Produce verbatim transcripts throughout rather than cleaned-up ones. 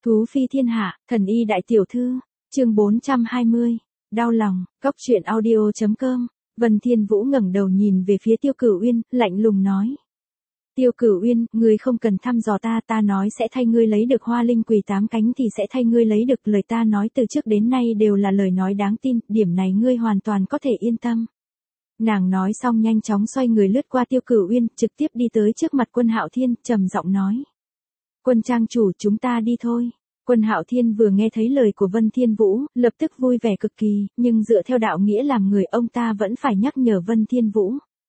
Thú phi thiên hạ, thần y đại tiểu thư, chương bốn trăm hai mươi, đau lòng, cóc truyện audio chấm com. Vân Thiên Vũ ngẩng đầu nhìn về phía Tiêu Cửu Uyên, lạnh lùng nói. Tiêu Cửu Uyên, ngươi không cần thăm dò ta, ta nói sẽ thay ngươi lấy được hoa linh quỳ tám cánh thì sẽ thay ngươi lấy được, lời ta nói từ trước đến nay đều là lời nói đáng tin, điểm này ngươi hoàn toàn có thể yên tâm. Nàng nói xong nhanh chóng xoay người lướt qua Tiêu Cửu Uyên, trực tiếp đi tới trước mặt Quân Hạo Thiên, trầm giọng nói. Quân trang chủ, chúng ta đi thôi. Quân Hạo Thiên vừa nghe thấy lời của Vân Thiên Vũ, lập tức vui vẻ cực kỳ, nhưng dựa theo đạo nghĩa làm người ông ta vẫn phải nhắc nhở Vân Thiên Vũ.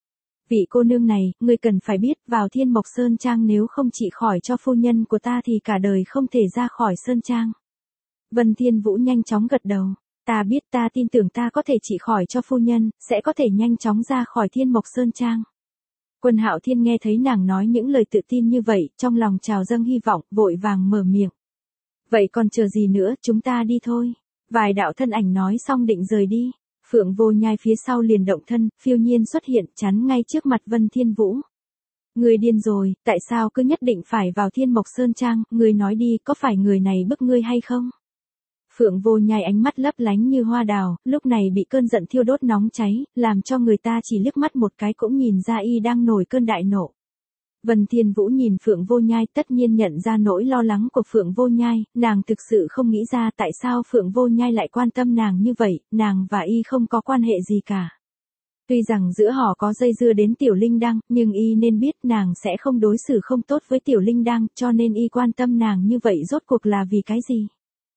Vị cô nương này, ngươi cần phải biết, vào Thiên Mộc Sơn Trang nếu không trị khỏi cho phu nhân của ta thì cả đời không thể ra khỏi Sơn Trang. Vân Thiên Vũ nhanh chóng gật đầu. Ta biết, ta tin tưởng ta có thể trị khỏi cho phu nhân, sẽ có thể nhanh chóng ra khỏi Thiên Mộc Sơn Trang. Quân Hạo Thiên nghe thấy nàng nói những lời tự tin như vậy, trong lòng trào dâng hy vọng, vội vàng mở miệng. Vậy còn chờ gì nữa, chúng ta đi thôi. Vài đạo thân ảnh nói xong định rời đi. Phượng Vô Nhai phía sau liền động thân, phiêu nhiên xuất hiện, chắn ngay trước mặt Vân Thiên Vũ. Ngươi điên rồi, tại sao cứ nhất định phải vào Thiên Mộc Sơn Trang, ngươi nói đi, có phải người này bức ngươi hay không? Phượng Vô Nhai ánh mắt lấp lánh như hoa đào, lúc này bị cơn giận thiêu đốt nóng cháy, làm cho người ta chỉ liếc mắt một cái cũng nhìn ra y đang nổi cơn đại nộ. Vân Thiên Vũ nhìn Phượng Vô Nhai, tất nhiên nhận ra nỗi lo lắng của Phượng Vô Nhai, nàng thực sự không nghĩ ra tại sao Phượng Vô Nhai lại quan tâm nàng như vậy, nàng và y không có quan hệ gì cả. Tuy rằng giữa họ có dây dưa đến Tiểu Linh Đăng, nhưng y nên biết nàng sẽ không đối xử không tốt với Tiểu Linh Đăng, cho nên y quan tâm nàng như vậy rốt cuộc là vì cái gì?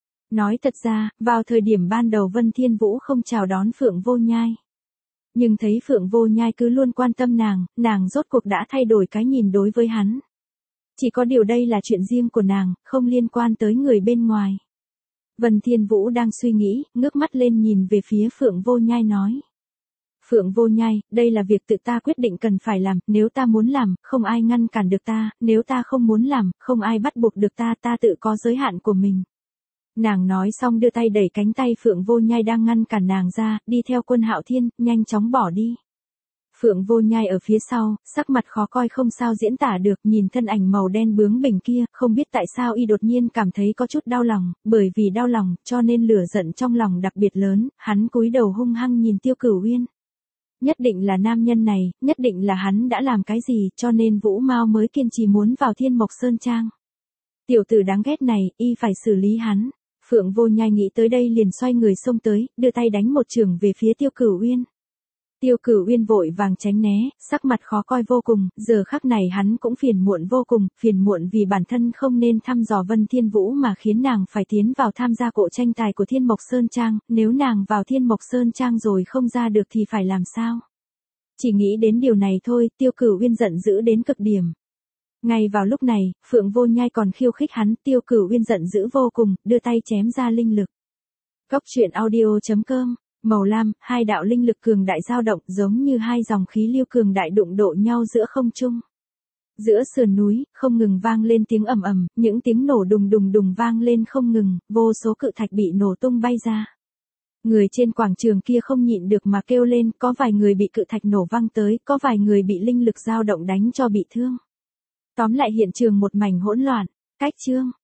Nói thật ra, vào thời điểm ban đầu Vân Thiên Vũ không chào đón Phượng Vô Nhai. Nhưng thấy Phượng Vô Nhai cứ luôn quan tâm nàng, nàng rốt cuộc đã thay đổi cái nhìn đối với hắn. Chỉ có điều đây là chuyện riêng của nàng, không liên quan tới người bên ngoài. Vân Thiên Vũ đang suy nghĩ, ngước mắt lên nhìn về phía Phượng Vô Nhai nói. Phượng Vô Nhai, đây là việc tự ta quyết định cần phải làm, nếu ta muốn làm, không ai ngăn cản được ta, nếu ta không muốn làm, không ai bắt buộc được ta, ta tự có giới hạn của mình. Nàng nói xong đưa tay đẩy cánh tay Phượng Vô Nhai đang ngăn cản nàng ra, đi theo Quân Hạo Thiên, nhanh chóng bỏ đi. Phượng Vô Nhai ở phía sau, sắc mặt khó coi không sao diễn tả được, nhìn thân ảnh màu đen bướng bỉnh kia, không biết tại sao y đột nhiên cảm thấy có chút đau lòng, bởi vì đau lòng, cho nên lửa giận trong lòng đặc biệt lớn, hắn cúi đầu hung hăng nhìn Tiêu Cửu Uyên. Nhất định là nam nhân này, nhất định là hắn đã làm cái gì, cho nên Vũ Mao mới kiên trì muốn vào Thiên Mộc Sơn Trang. Tiểu tử đáng ghét này, y phải xử lý hắn. Phượng Vô Nhai nghĩ tới đây liền xoay người xông tới, đưa tay đánh một chưởng về phía Tiêu Cửu Uyên. Tiêu Cửu Uyên vội vàng tránh né, sắc mặt khó coi vô cùng, giờ khắc này hắn cũng phiền muộn vô cùng, phiền muộn vì bản thân không nên thăm dò Vân Thiên Vũ mà khiến nàng phải tiến vào tham gia cộ tranh tài của Thiên Mộc Sơn Trang, nếu nàng vào Thiên Mộc Sơn Trang rồi không ra được thì phải làm sao? Chỉ nghĩ đến điều này thôi, Tiêu Cửu Uyên giận dữ đến cực điểm. Ngay vào lúc này, Phượng Vô Nhai còn khiêu khích hắn, Tiêu Cửu Uyên giận dữ vô cùng, đưa tay chém ra linh lực. Cóc truyện audio chấm com, màu lam, hai đạo linh lực cường đại dao động giống như hai dòng khí lưu cường đại đụng độ nhau giữa không trung. Giữa sườn núi, không ngừng vang lên tiếng ầm ầm, những tiếng nổ đùng đùng đùng vang lên không ngừng, vô số cự thạch bị nổ tung bay ra. Người trên quảng trường kia không nhịn được mà kêu lên, có vài người bị cự thạch nổ văng tới, có vài người bị linh lực dao động đánh cho bị thương. Tóm lại hiện trường một mảnh hỗn loạn. Cách chương